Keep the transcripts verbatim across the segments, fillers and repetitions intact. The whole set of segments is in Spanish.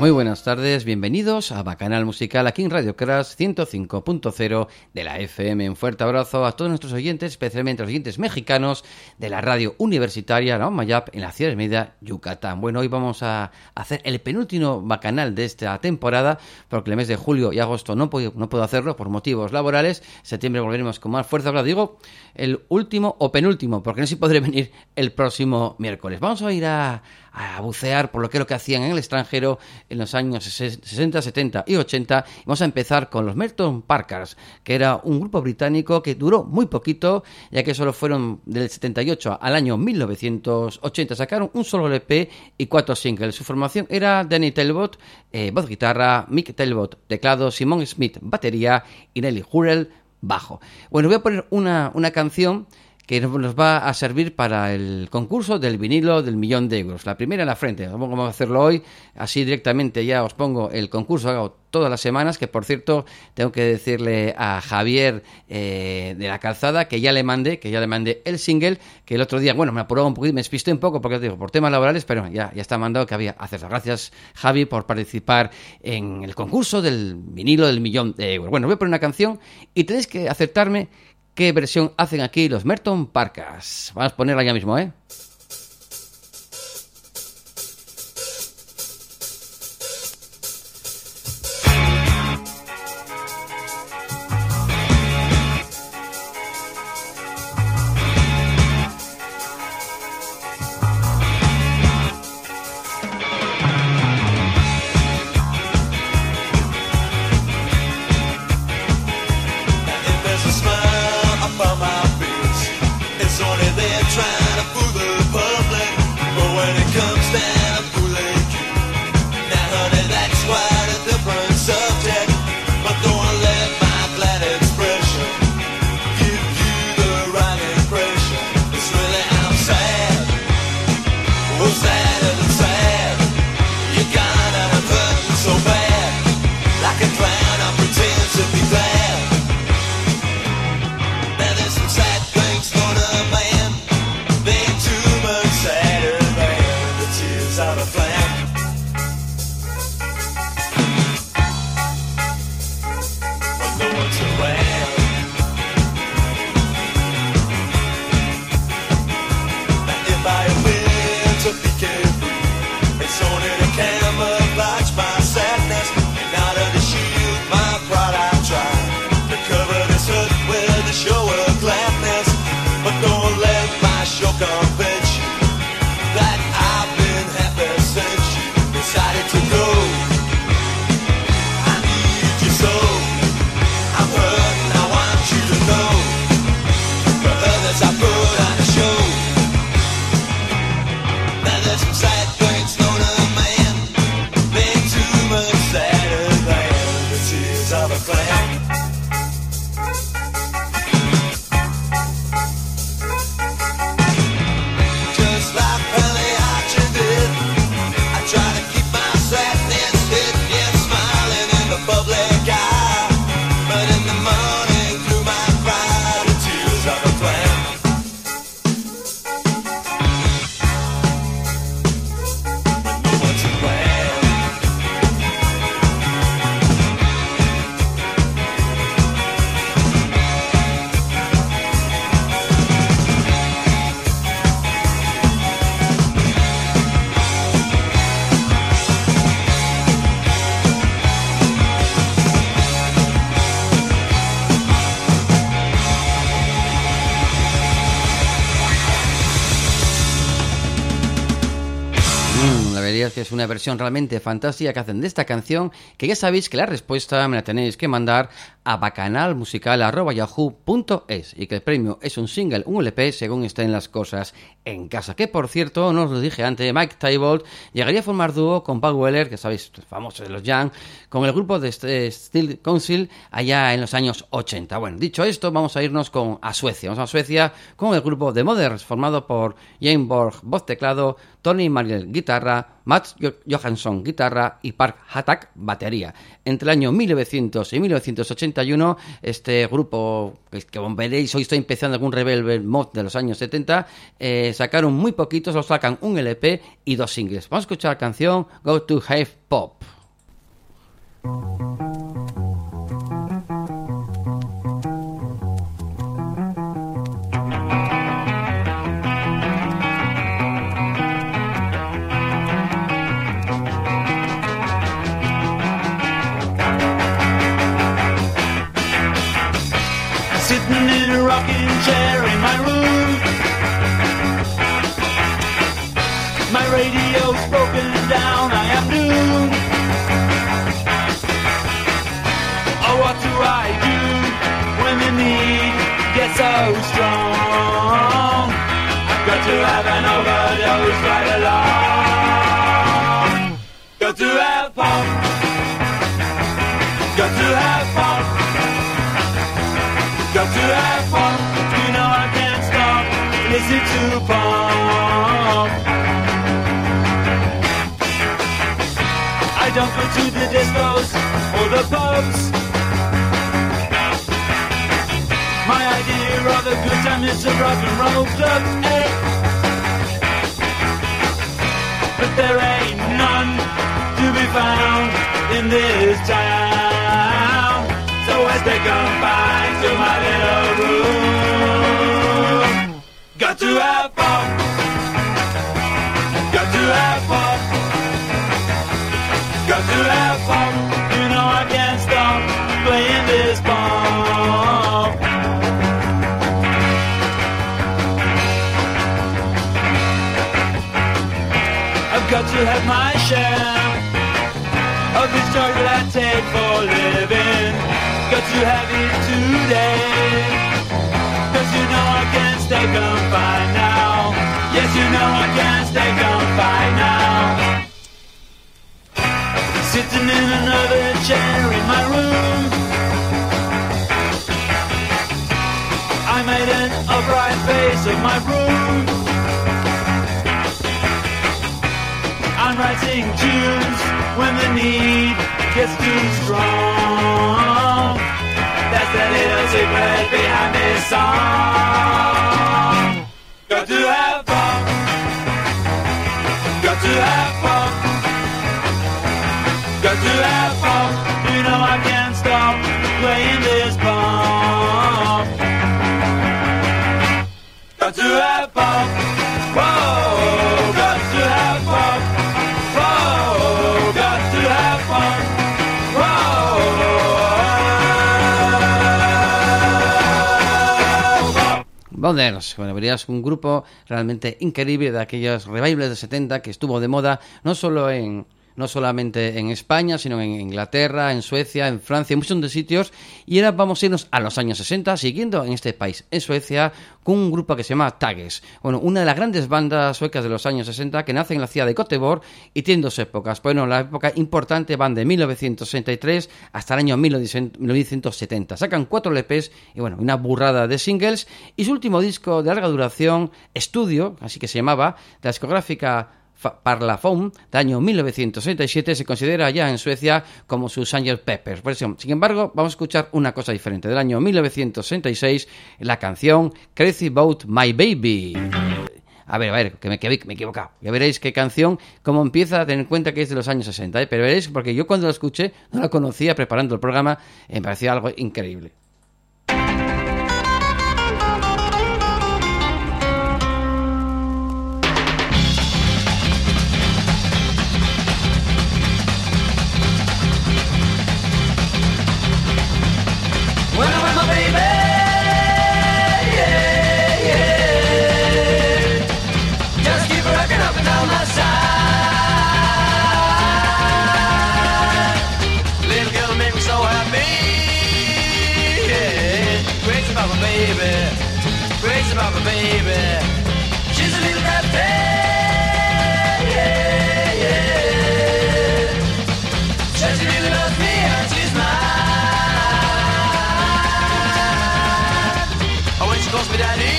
Muy buenas tardes, bienvenidos a Bacanal Musical aquí en Radio Crash ciento cinco punto cero de la F M. Un fuerte abrazo a todos nuestros oyentes, especialmente a los oyentes mexicanos de la radio universitaria, la Mayap, en la ciudad de Mérida, Yucatán. Bueno, hoy vamos a hacer el penúltimo Bacanal de esta temporada, porque el mes de julio y agosto no puedo, no puedo hacerlo por motivos laborales. En septiembre volveremos con más fuerza. Ahora digo el último o penúltimo, porque no sé si podré venir el próximo miércoles. Vamos a ir a... a bucear por lo que es lo que hacían en el extranjero en los años sesenta, setenta y ochenta. Vamos a empezar con los Merton Parkers, que era un grupo británico que duró muy poquito, ya que solo fueron del setenta y ocho al año mil novecientos ochenta. Sacaron un solo L P y cuatro singles. Su formación era Danny Talbot, eh, voz guitarra, Mick Talbot, teclado, Simon Smith, batería y Nelly Hurrell, bajo. Bueno, voy a poner una, una canción que nos va a servir para el concurso del vinilo del millón de euros. La primera en la frente. Vamos a hacerlo hoy, así directamente ya os pongo el concurso. Hago todas las semanas, que por cierto tengo que decirle a Javier eh, de la Calzada que ya le mandé, que ya le mandé el single, que el otro día, bueno, me apuraba un poquito, me despisté un poco porque digo, por temas laborales, pero ya, ya está mandado que había hacerlo. Gracias, Javi, por participar en el concurso del vinilo del millón de euros. Bueno, voy a poner una canción y tenéis que acertarme qué versión hacen aquí los Merton Parkers. Vamos a ponerla ya mismo, ¿eh? Que es una versión realmente fantástica que hacen de esta canción, que ya sabéis que la respuesta me la tenéis que mandar a bacanalmusical arroba yahoo punto es y que el premio es un single, un L P, según estén las cosas en casa. Que por cierto, no os lo dije antes, Mike Talbot llegaría a formar dúo con Paul Weller, que sabéis, famoso de los Young, con el grupo de Steel Council allá en los años ochenta. Bueno, dicho esto, vamos a irnos con a Suecia. Vamos a Suecia con el grupo The Mothers, formado por Jane Borg, voz teclado, Tony Mariel, guitarra, Mats Johansson, guitarra y Park Hatak, batería. Entre el año mil novecientos y mil novecientos ochenta y uno, este grupo, que como veréis, hoy estoy empezando algún Revolver mod de los años setenta, eh, sacaron muy poquitos, los sacan un L P y dos singles. Vamos a escuchar la canción Go to Have Pop. strong. I've got to have an overdose right along. Got to have fun. Got to have fun. Got to have fun. You know I can't stop listening to pop. I don't go to the discos or the pubs. My idea of a good time is a rock and roll club, eh? But there ain't none to be found in this town. So as they come back to my little room, got to have fun. Got to have fun. Got to have fun. You know I can't stop playing this bomb. I've got to have my share of the struggle I take for living. Got to have it today, cause you know I can't stay confined now. Yes, you know I can't stay confined now. Sitting in another chair in my room, I made an upright face of my room. I'm writing tunes when the need gets too strong. That's the little secret behind this song. Got to have fun. Got to have fun. Got to have fun. You know I can't stop playing this bomb. Got to have fun. Whoa, got to have fun. Whoa, got to have fun. Whoa. Bonders, bueno, verías un grupo realmente increíble de aquellos revivals de setenta que estuvo de moda no solo en no solamente en España, sino en Inglaterra, en Suecia, en Francia, en muchos de sitios. Y ahora vamos a irnos a los años sesenta, siguiendo en este país, en Suecia, con un grupo que se llama Tages. Bueno, una de las grandes bandas suecas de los años sesenta, que nace en la ciudad de Göteborg y tiene dos épocas. Bueno, la época importante van de mil novecientos sesenta y tres hasta el año mil novecientos setenta. Sacan cuatro L Pes y, bueno, una burrada de singles. Y su último disco de larga duración, Estudio, así que se llamaba, de la discográfica Parlophone, del año mil novecientos sesenta y siete, se considera ya en Suecia como sus sargento Pepper. Por eso, sin embargo, vamos a escuchar una cosa diferente. Del año mil novecientos sesenta y seis, la canción Crazy About My Baby. A ver, a ver, que me, que me he equivocado. Ya veréis qué canción, cómo empieza, a tener en cuenta que es de los años sesenta, ¿eh? Pero veréis, porque yo cuando la escuché, no la conocía preparando el programa, me parecía algo increíble. About my baby, she's a little raptor, yeah, yeah. Says she really loves me and she's mine. Oh, when she calls me daddy,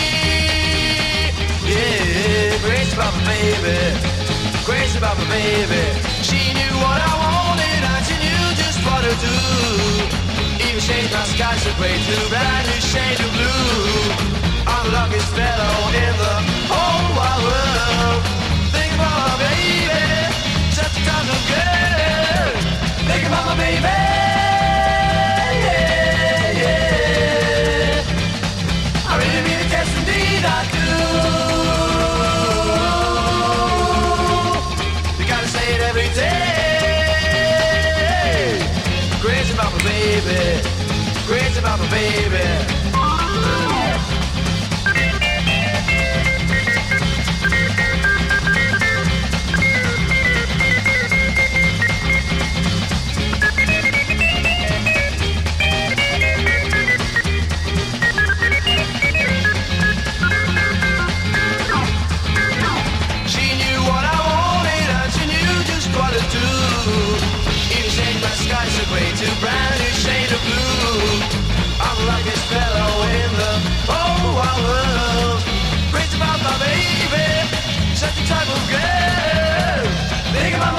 yeah. Crazy about my baby, crazy about my baby. She knew what I wanted and she knew just what to do. Even shade my sky so gray to brand new shade of blue. I'm the luckiest fellow in the whole wide world. Think about my baby, such a kind of girl. Think about my baby, yeah, yeah. I really mean it, yes indeed I do. You gotta say it every day. Crazy about my baby, crazy about my baby.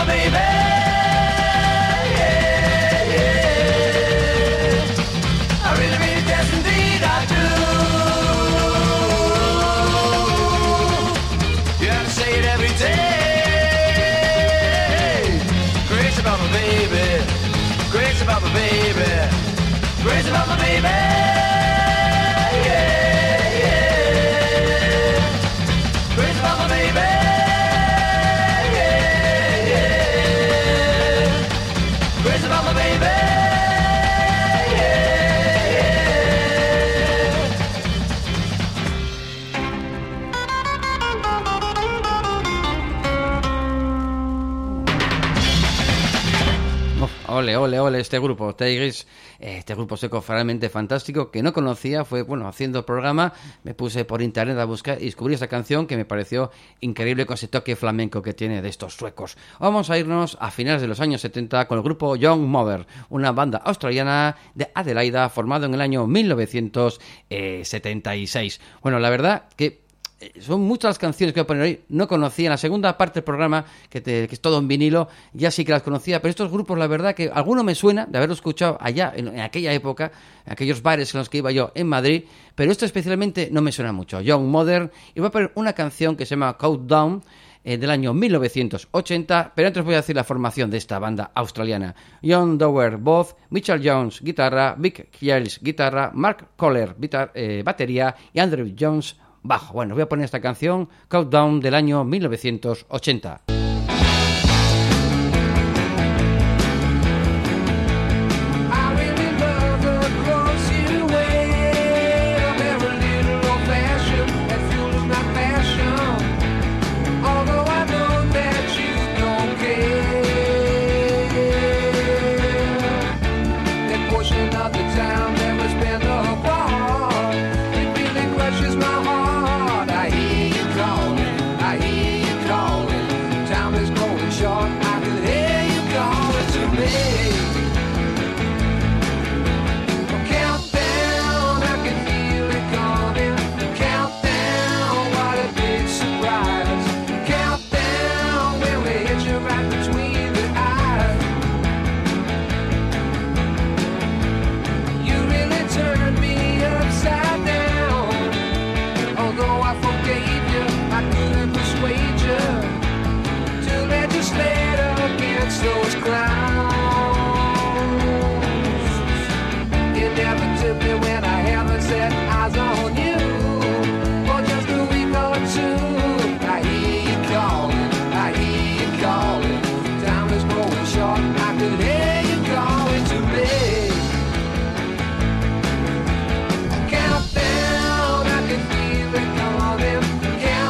my baby. Yeah, yeah. I really, really, yes indeed I do. You have to say it every day. Crazy about my baby. Crazy about my baby. Crazy about my baby. Yeah, yeah. Crazy about my baby. Yeah, yeah. Crazy about my baby. Ole, ole, ole, este grupo, Tigris, este grupo seco realmente fantástico, que no conocía, fue, bueno, haciendo el programa, me puse por internet a buscar y descubrí esta canción que me pareció increíble con ese toque flamenco que tiene de estos suecos. Vamos a irnos a finales de los años setenta con el grupo Young Mother, una banda australiana de Adelaida, formado en el año mil novecientos setenta y seis. Bueno, la verdad que son muchas las canciones que voy a poner hoy. No conocía. En la segunda parte del programa, que, te, que es todo en vinilo, ya sí que las conocía. Pero estos grupos, la verdad que alguno me suena de haberlo escuchado allá, en, en aquella época, en aquellos bares en los que iba yo en Madrid. Pero esto especialmente no me suena mucho. Young Mother. Y voy a poner una canción que se llama Countdown, eh, del año mil novecientos ochenta. Pero antes voy a decir la formación de esta banda australiana. John Dower, voz. Mitchell Jones, guitarra. Vic Giles, guitarra. Mark Kohler, guitar, eh, batería. Y Andrew Jones, bajo. Bueno, voy a poner esta canción, Countdown, del año mil novecientos ochenta.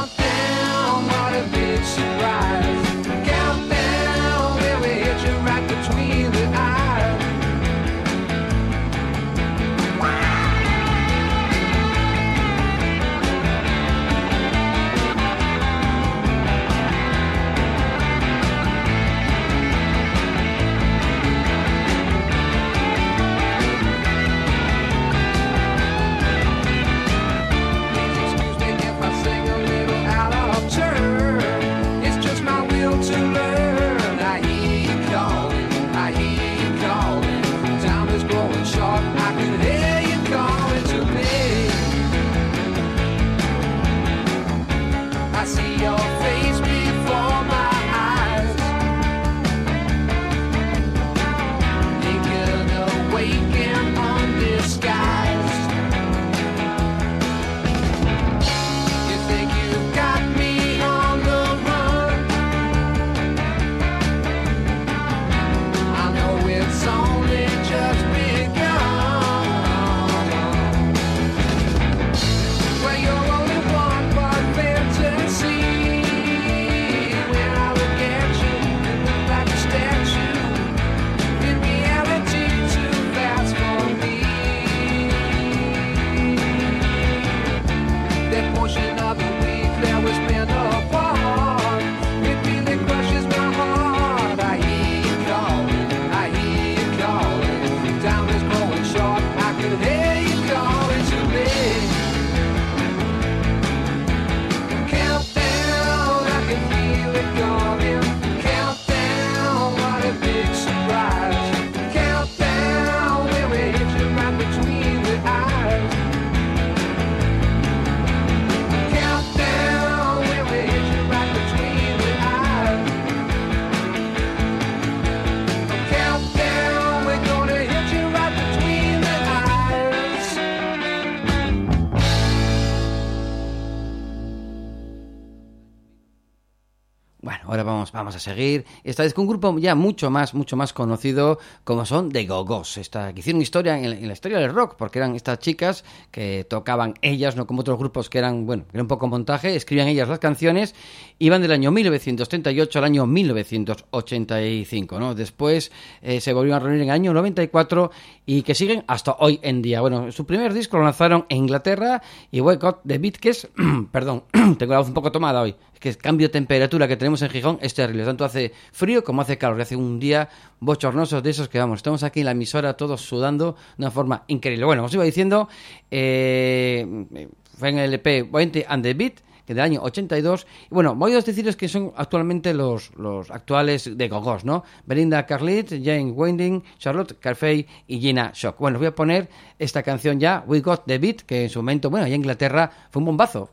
Right ahora vamos, vamos a seguir. Esta vez con un grupo ya mucho más, mucho más conocido, como son The Go-Go's. Esta, que hicieron historia en, en la historia del rock, porque eran estas chicas que tocaban ellas, no como otros grupos que eran, bueno, que era un poco montaje, escribían ellas las canciones, iban del año mil novecientos treinta y ocho al año mil novecientos ochenta y cinco, ¿no? Después eh, se volvieron a reunir en el año noventa y cuatro y que siguen hasta hoy en día. Bueno, su primer disco lo lanzaron en Inglaterra y We Got the Beat, que es, perdón, tengo la voz un poco tomada hoy, es que el cambio de temperatura que tenemos en Gijón es terrible, tanto hace frío como hace calor, que hace un día bochornoso de esos que vamos, estamos aquí en la emisora todos sudando de una forma increíble. Bueno, os iba diciendo, eh, fue en el E P veinte and the Beat, que del año ochenta y dos, y bueno, voy a deciros que son actualmente los, los actuales de Go-Go's, ¿no? Belinda Carlisle, Jane Winding, Charlotte Carfey y Gina Shock. Bueno, os voy a poner esta canción ya, We Got the Beat, que en su momento, bueno, allá en Inglaterra fue un bombazo.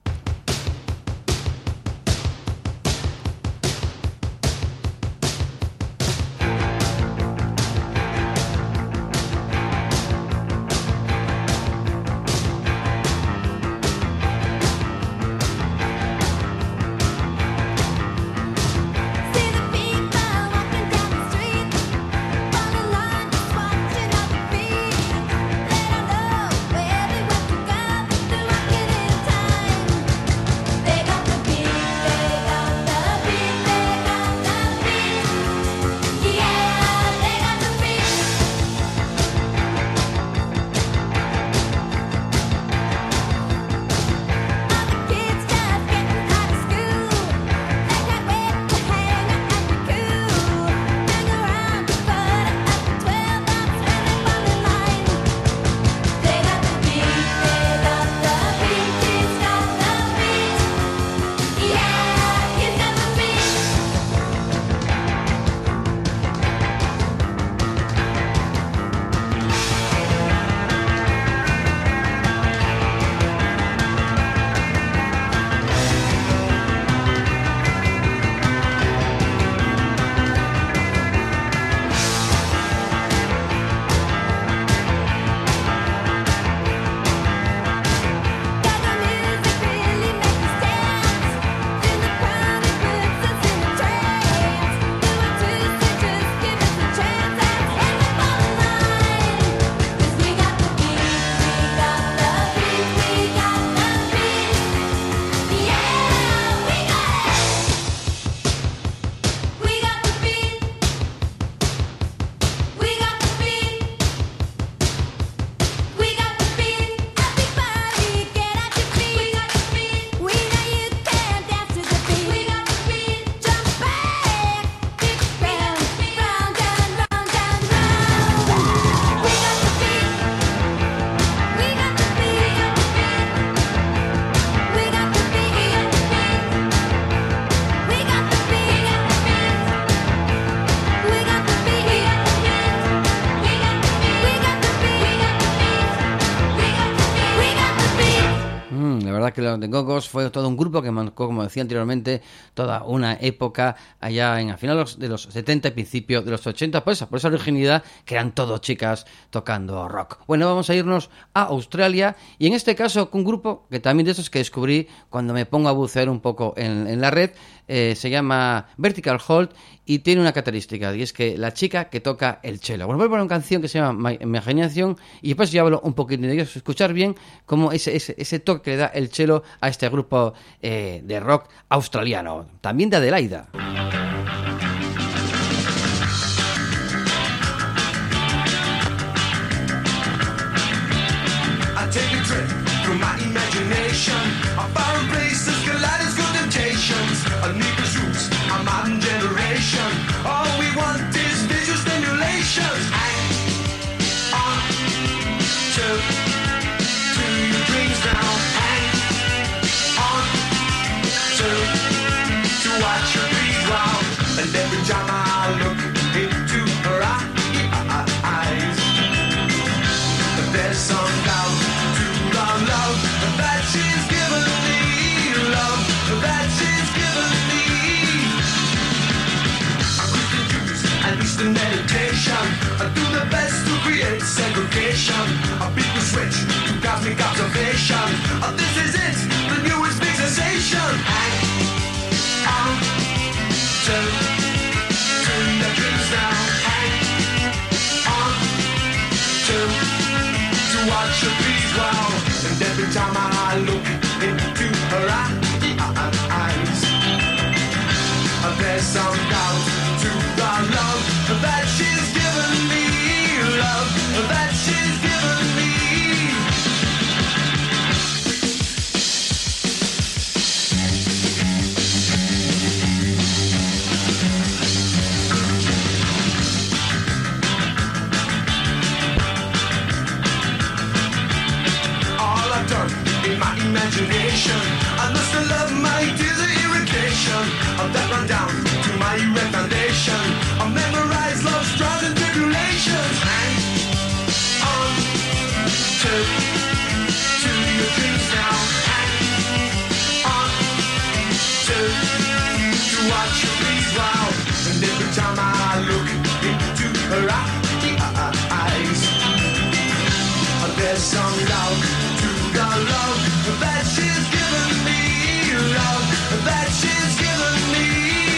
Que los de Go-Go's fue todo un grupo que marcó, como decía anteriormente, toda una época allá en a finales de los setenta y principios de los ochenta, por esa, por esa originalidad que eran todos chicas tocando rock. Bueno, vamos a irnos a Australia y en este caso con un grupo que también de esos que descubrí cuando me pongo a bucear un poco en, en la red, eh, se llama Vertical Hold y tiene una característica y es que la chica que toca el cello. Bueno, voy a poner una canción que se llama My Imagination y después yo hablo un poquito de ello, escuchar bien cómo ese, ese, ese toque que le da el cello a este grupo eh, de rock australiano, también de Adelaida. I take a trip through my imagination. I found places, kaleidoscope temptations, a Negro's roots, a modern generation. All we want is visual stimulation. Hang on to, to your dreams now. Hang on to, to watch your dreams rise. every time I look into her eyes, there's some doubt to the love that she's given me, love that she's given me. All I've done in my imagination, I must have loved my tears of irritation, of that run down to my erect foundation, I memorize love's trials and tribulations. Hang on to, to your dreams now. Hang on to, to watch your please wow. And every time I look into her eyes, there's some love to the love that she's given me, love that she's given me.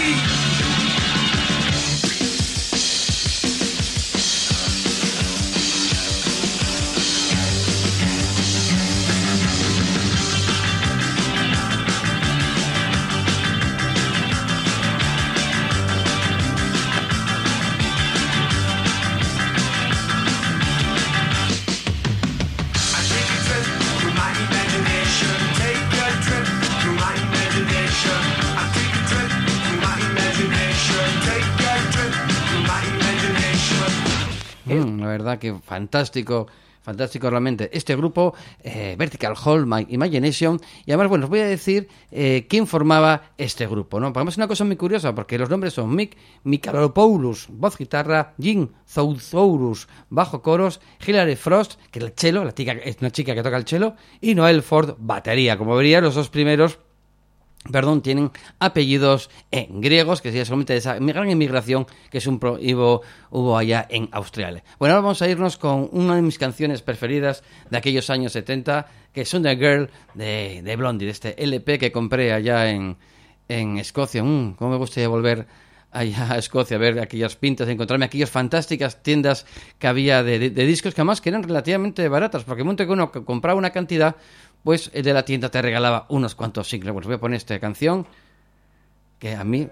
Mm, la verdad que fantástico, fantástico realmente este grupo, eh, Vertical Hall, My Imagination. Y además, bueno, os voy a decir eh, quién formaba este grupo, ¿no? Porque además es una cosa muy curiosa, porque los nombres son Mick Michalopoulos, voz guitarra, Jim Zouthourus, bajo coros, Hilary Frost, que es el cello, la chica, es una chica que toca el cello, y Noel Ford, batería. Como vería, los dos primeros perdón, tienen apellidos en griegos, que sería solamente de esa gran inmigración que es un pro, hubo, hubo allá en Australia. Bueno, ahora vamos a irnos con una de mis canciones preferidas de aquellos años setenta, que es Sunday Girl de, de Blondie, de este L P que compré allá en, en Escocia. Mm, cómo me gustaría volver allá a Escocia, a ver aquellas pintas, encontrarme aquellas fantásticas tiendas que había de, de, de discos, que además que eran relativamente baratas, porque el momento que uno compraba una cantidad, pues el de la tienda te regalaba unos cuantos singles. Pues voy a poner esta canción que a mí...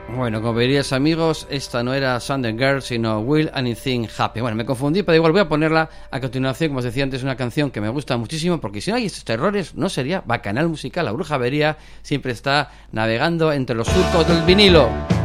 Bueno, como veríais amigos, esta no era Sunday Girl, sino Will Anything Happen. Bueno, me confundí, pero igual voy a ponerla a continuación. Como os decía antes, una canción que me gusta muchísimo, porque si no hay estos errores, no sería Bacanal Musical. La Bruja Avería siempre está navegando entre los surcos del vinilo.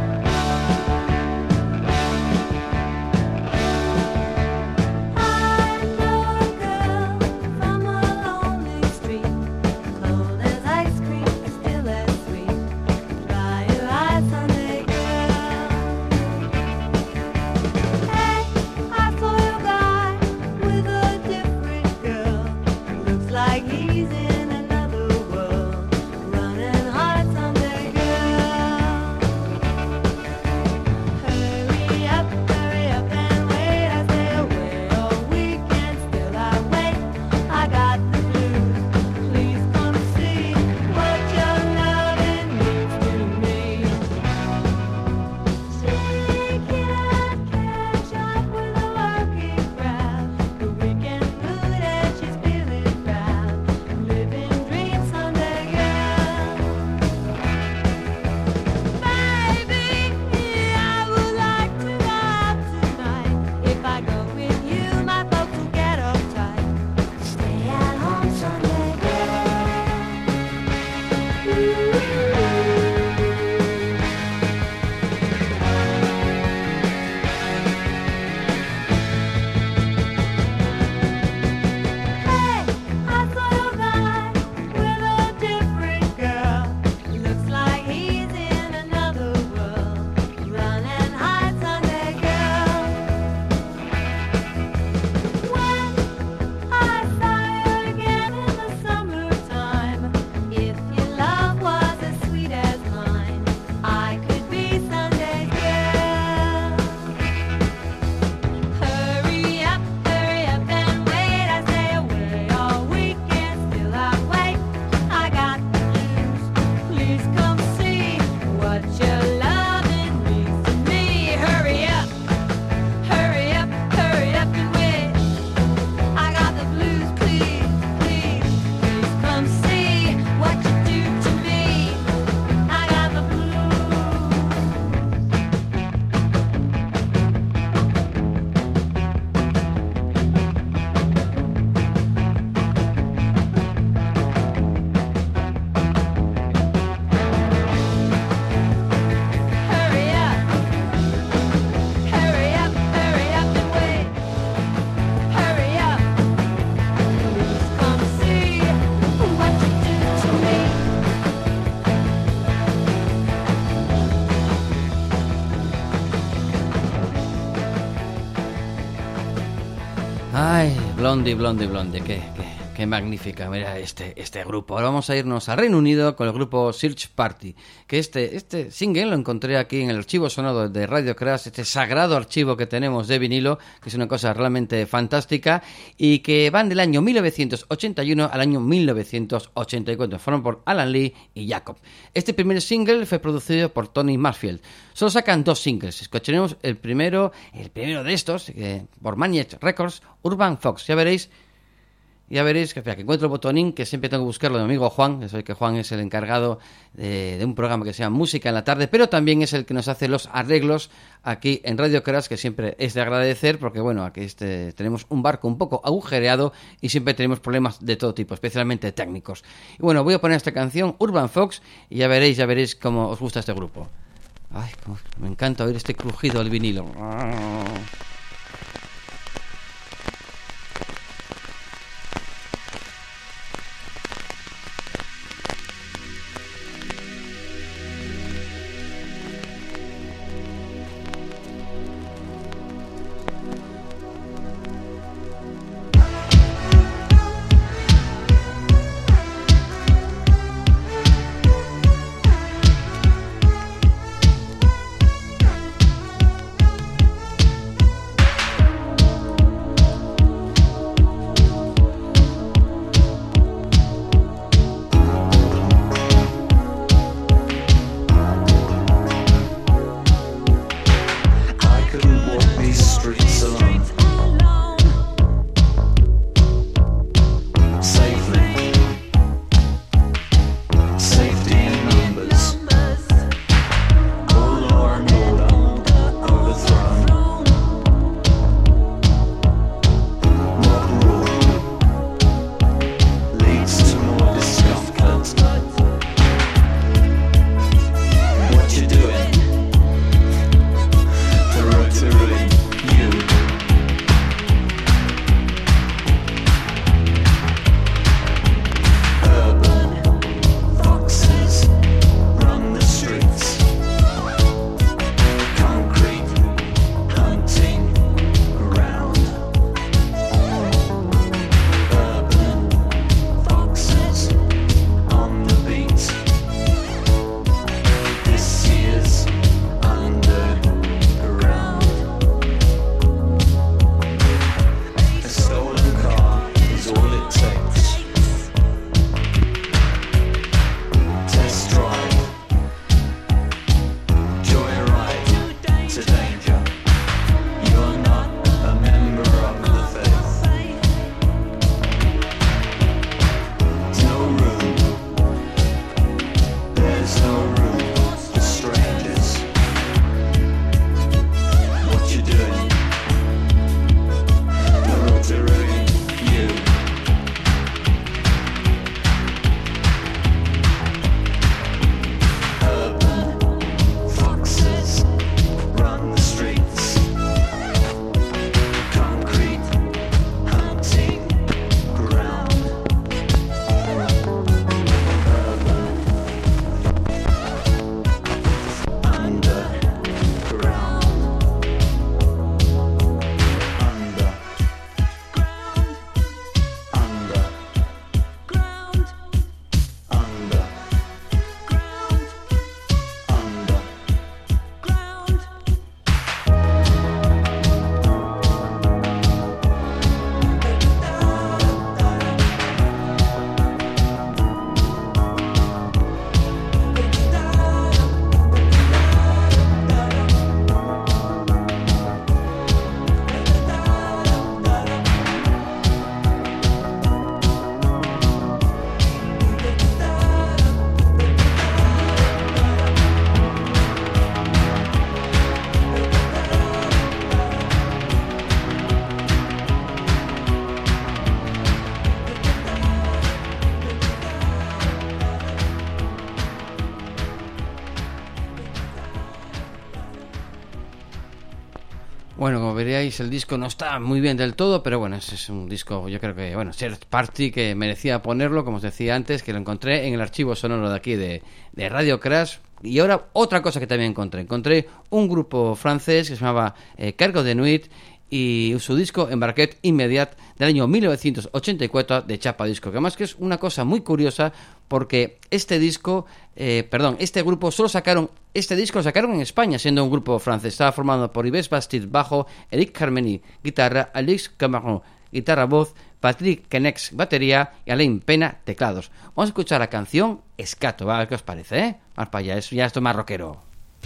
Ay, Blondie, Blondie, Blondie, qué, qué, qué magnífica, mira este, este grupo. Ahora vamos a irnos al Reino Unido con el grupo Search Party, que este, este single lo encontré aquí en el archivo sonoro de Radio Crash, este sagrado archivo que tenemos de vinilo, que es una cosa realmente fantástica, y que van del año mil novecientos ochenta y uno al año mil novecientos ochenta y cuatro. Fueron por Alan Lee y Jacob. Este primer single fue producido por Tony Marfield. Solo sacan dos singles. Escucharemos el primero, el primero de estos, eh, por Magnet Records, Urban Fox. Ya veréis, ya veréis que, espera, que encuentro el botonín, que siempre tengo que buscarlo de mi amigo Juan. Ya sabéis que Juan es el encargado de, de un programa que se llama Música en la Tarde, pero también es el que nos hace los arreglos aquí en Radio Crash, que siempre es de agradecer, porque bueno, aquí este, tenemos un barco un poco agujereado y siempre tenemos problemas de todo tipo, especialmente técnicos. Y bueno, voy a poner esta canción, Urban Fox, y ya veréis, ya veréis cómo os gusta este grupo. Ay, cómo me encanta oír este crujido del vinilo. Thank Bueno, como veríais, el disco no está muy bien del todo, pero bueno, ese es un disco, yo creo que, bueno, Third Party, que merecía ponerlo, como os decía antes, que lo encontré en el archivo sonoro de aquí de, de Radio Crash. Y ahora otra cosa que también encontré, encontré un grupo francés que se llamaba eh, Cargo de Nuit, y su disco Embarquet Immédiat del año mil novecientos ochenta y cuatro de Chapa Disco, que además que es una cosa muy curiosa porque este disco, eh, perdón, este grupo solo sacaron, este disco lo sacaron en España siendo un grupo francés. Estaba formado por Yves Bastide, bajo, Eric Carmeny, guitarra, Alex Cameron, guitarra, voz, Patrick Kenex, batería y Alain Pena, teclados. Vamos a escuchar la canción Escato, a ver qué os parece, ¿eh? Vamos para allá, es, ya esto es más rockero.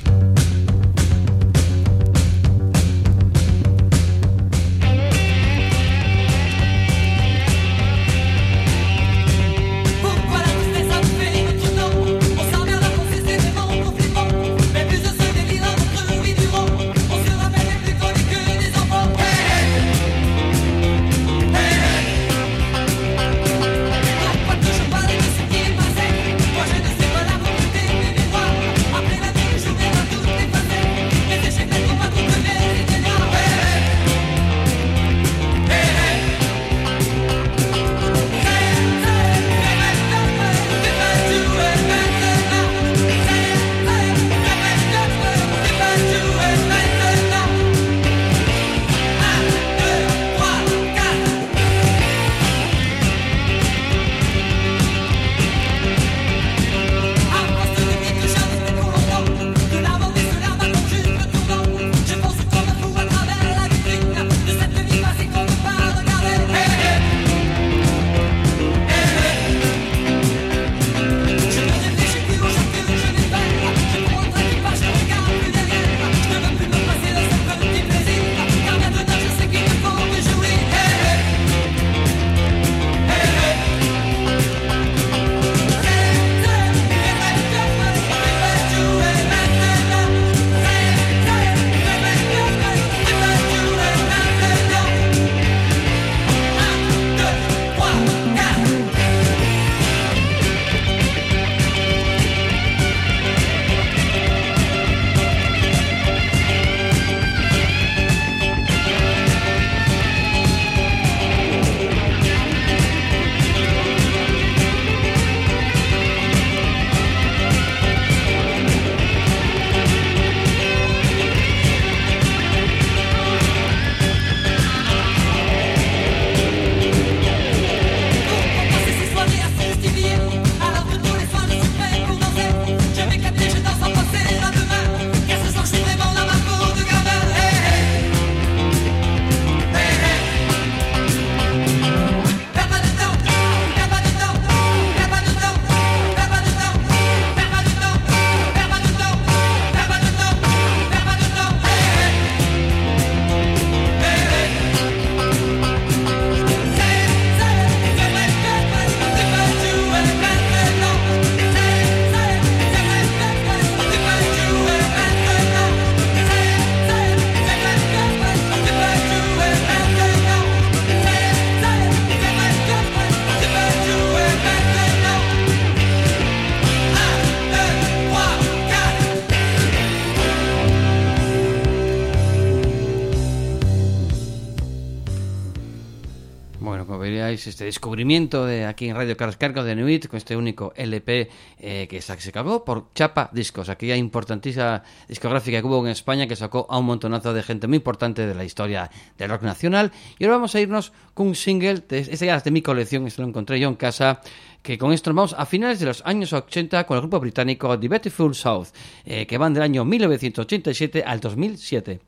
Este descubrimiento de aquí en Radio Crash, Cargo de Nuit, con este único L P eh, que se sacó por Chapa Discos, aquella importantísima discográfica que hubo en España, que sacó a un montonazo de gente muy importante de la historia del rock nacional. Y ahora vamos a irnos con un single, de, este ya es de mi colección, este lo encontré yo en casa, que con esto nos vamos a finales de los años ochenta con el grupo británico The Beautiful South, eh, que van del año mil novecientos ochenta y siete al dos mil siete.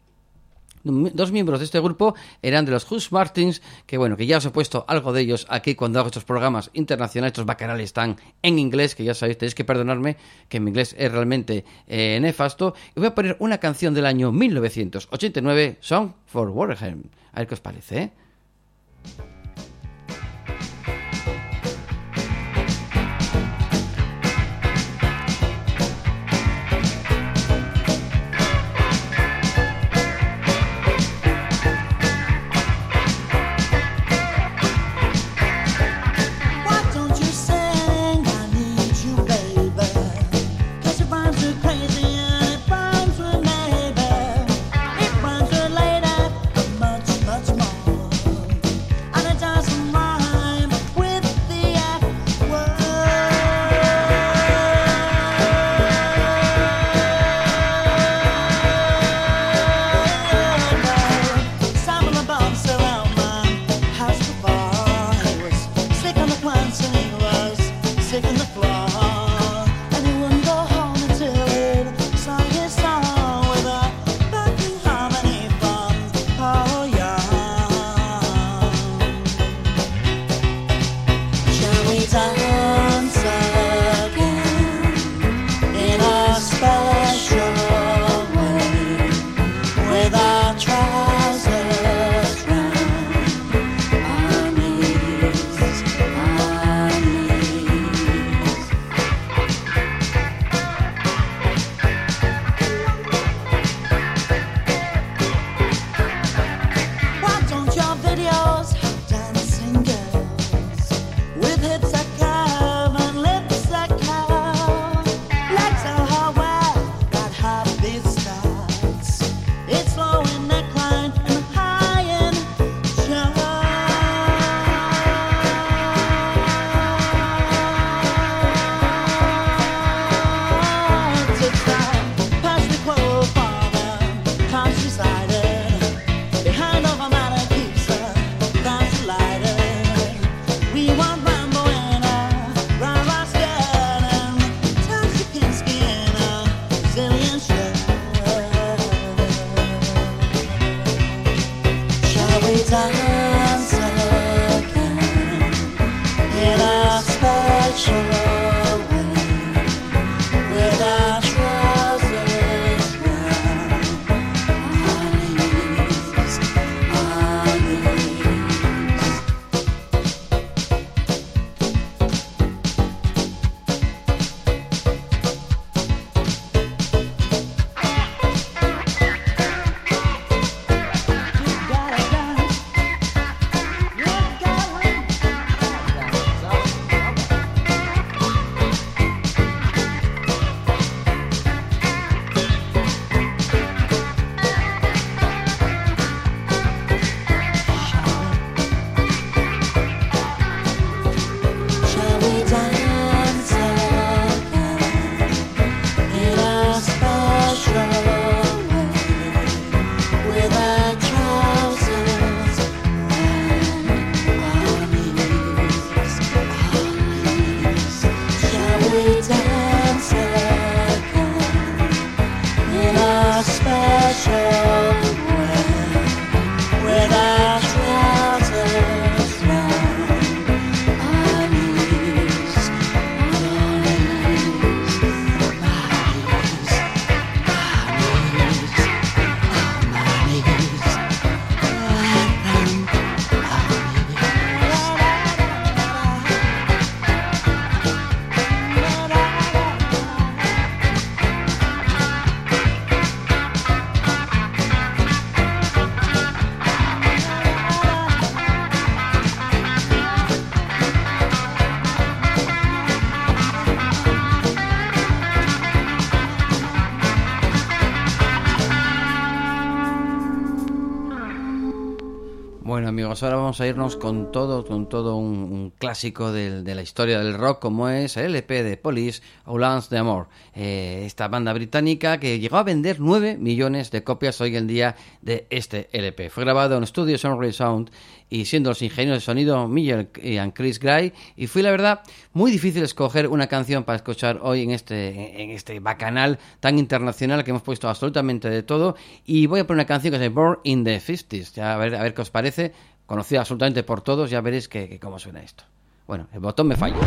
Dos miembros de este grupo eran de los Hush Martins, que bueno, que ya os he puesto algo de ellos aquí cuando hago estos programas internacionales. Estos bacanales están en inglés, que ya sabéis, tenéis que perdonarme, que mi inglés es realmente eh, nefasto. Y voy a poner una canción del año mil novecientos ochenta y nueve, Song for Wareham. A ver qué os parece, ¿eh? Crazy and it burns with neighbor. It burns with later. amigos, ahora vamos a irnos con todo, con todo un, un clásico del, de la historia del rock, como es el L P de Police, Aulans d'Amour. Eh, esta banda británica que llegó a vender nueve millones de copias hoy en día de este L P. Fue grabado en Studio Sound Sound y siendo los ingenieros de sonido Miller y Chris Gray, y fue la verdad muy difícil escoger una canción para escuchar hoy en este, en este bacanal tan internacional que hemos puesto absolutamente de todo, y voy a poner una canción que se llama Born in the fifties, ya a ver, a ver qué os parece, conocida absolutamente por todos, ya veréis que, que cómo suena esto. Bueno, el botón me falla.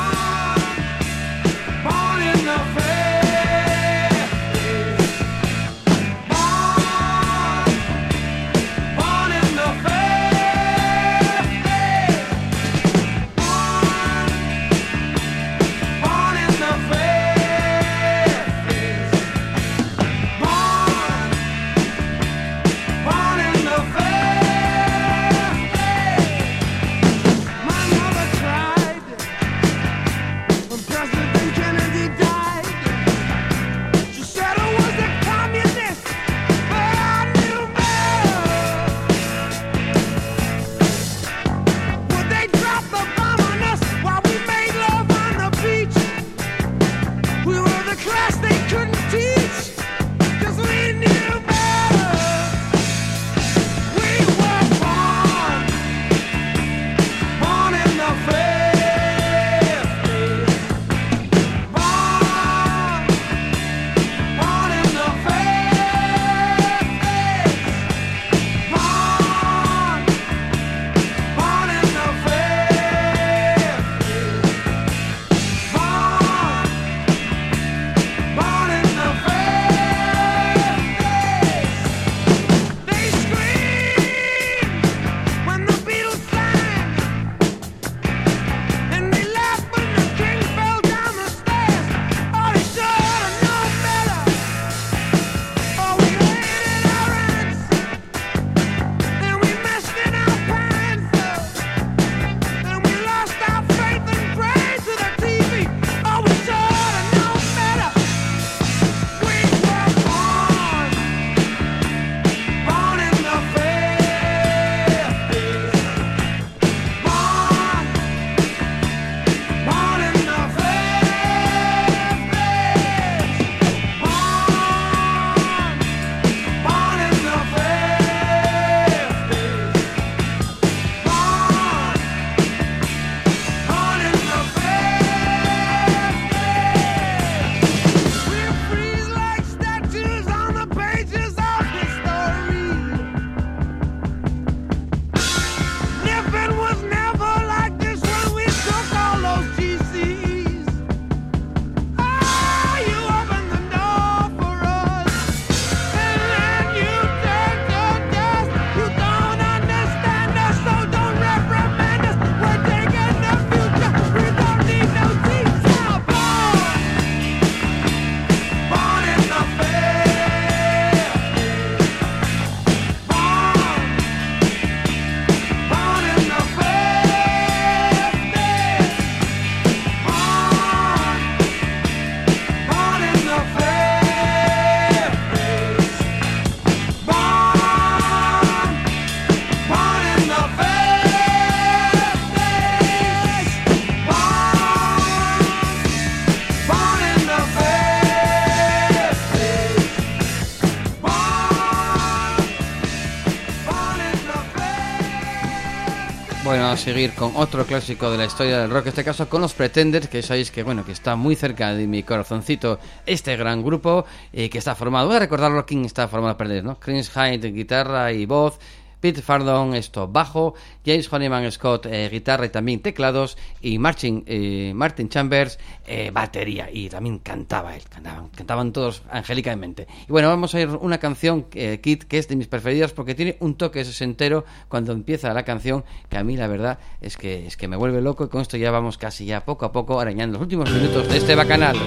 Bueno, a seguir con otro clásico de la historia del rock, en este caso con los Pretenders, que sabéis que bueno que está muy cerca de mi corazoncito este gran grupo eh, que está formado. Voy a recordarlo quién está formado por no, Chris Hind, guitarra y voz, Pete Fardon, esto bajo, James Honeyman Scott, eh, guitarra y también teclados, y Martin, eh, Martin Chambers, eh, batería, y también cantaba él, cantaban, cantaban todos angélicamente. Y bueno, vamos a ir una canción, eh, Kid, que es de mis preferidas porque tiene un toque sesentero cuando empieza la canción, que a mí la verdad es que, es que me vuelve loco, y con esto ya vamos casi ya poco a poco arañando los últimos minutos de este bacanal.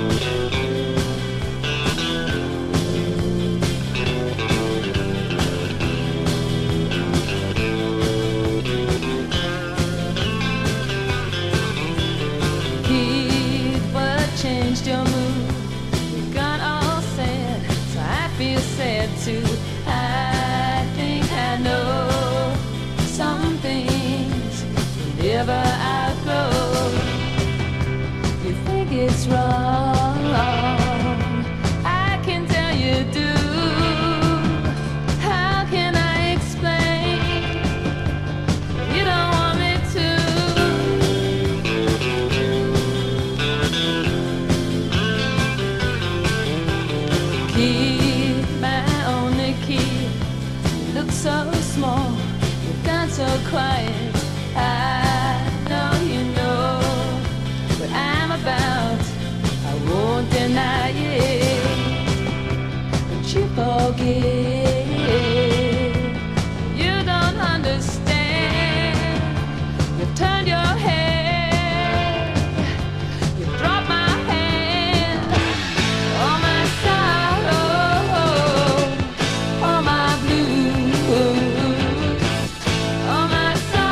To I think I know something Key, my only key. You look so small, you've gone so quiet. I know you know what I'm about. I won't deny it, but you forget. You don't understand. You've turned your head. You dropped my hand. All my sorrow, all my blues, all my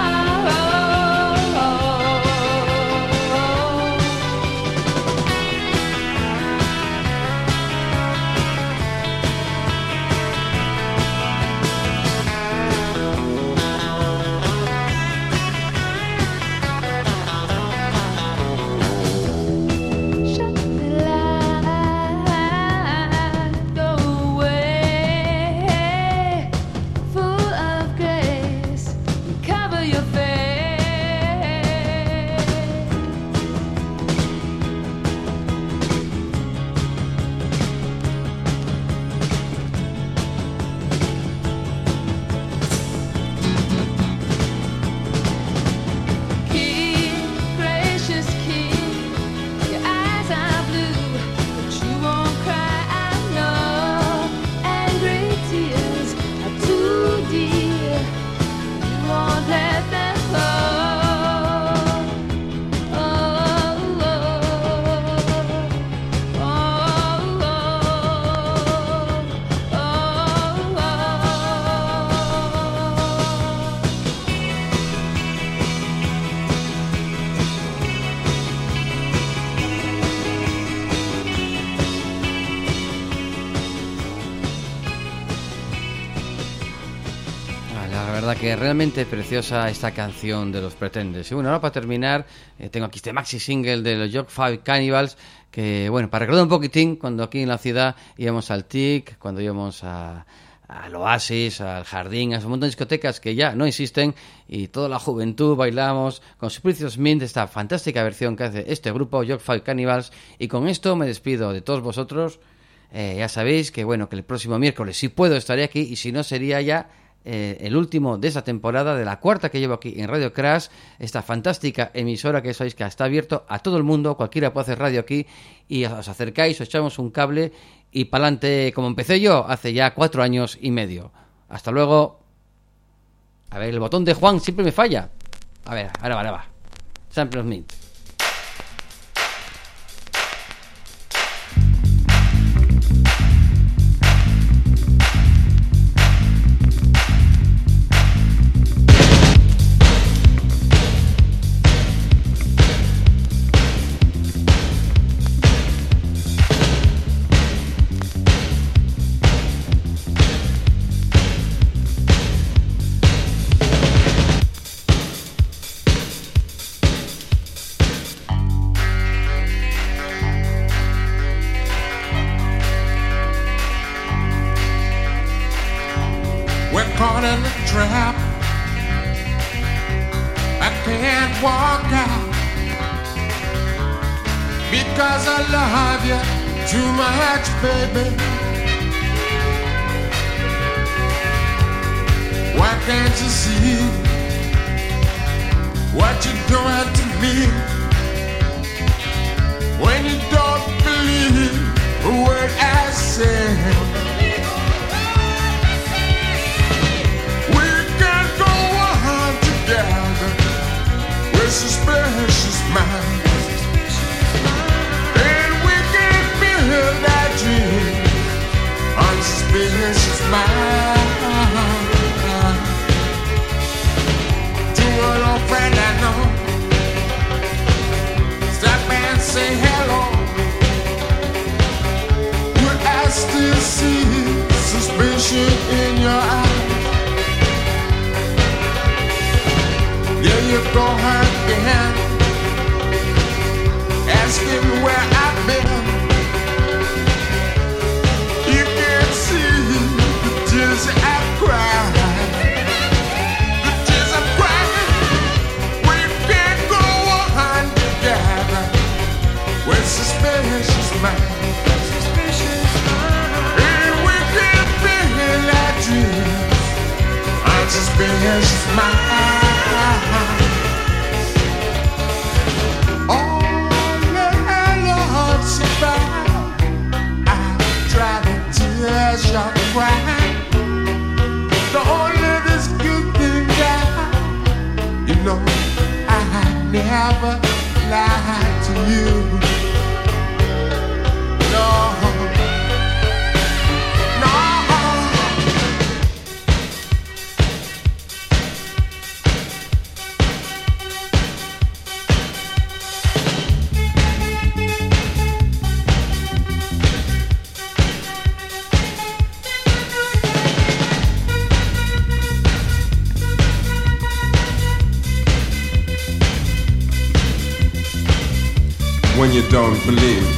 Que realmente preciosa esta canción de los Pretenders. Y bueno, ahora para terminar, eh, tengo aquí este maxi single de los York Five Cannibals, que bueno, para recordar un poquitín, cuando aquí en la ciudad íbamos al T I C, cuando íbamos a, al Oasis, al Jardín, a un montón de discotecas que ya no existen, y toda la juventud bailamos con Spirituous Mint, esta fantástica versión que hace este grupo, York Five Cannibals. Y con esto me despido de todos vosotros. Eh, ya sabéis que bueno, que el próximo miércoles, si puedo, estaré aquí, y si no, sería ya Eh, el último de esta temporada, de la cuarta que llevo aquí en Radio Crash, esta fantástica emisora que sabéis que está abierto a todo el mundo, cualquiera puede hacer radio aquí, y os acercáis, os echamos un cable y pa'lante, como empecé yo hace ya cuatro años y medio. Hasta luego. A ver, el botón de Juan siempre me falla. A ver, ahora va, ahora va. Sample of Mint. Suspicious mind. precious mine. Oh, Lord, survive. I try to tears your cry. Don't let this good thing die. You know I never lied to you. No. When you don't believe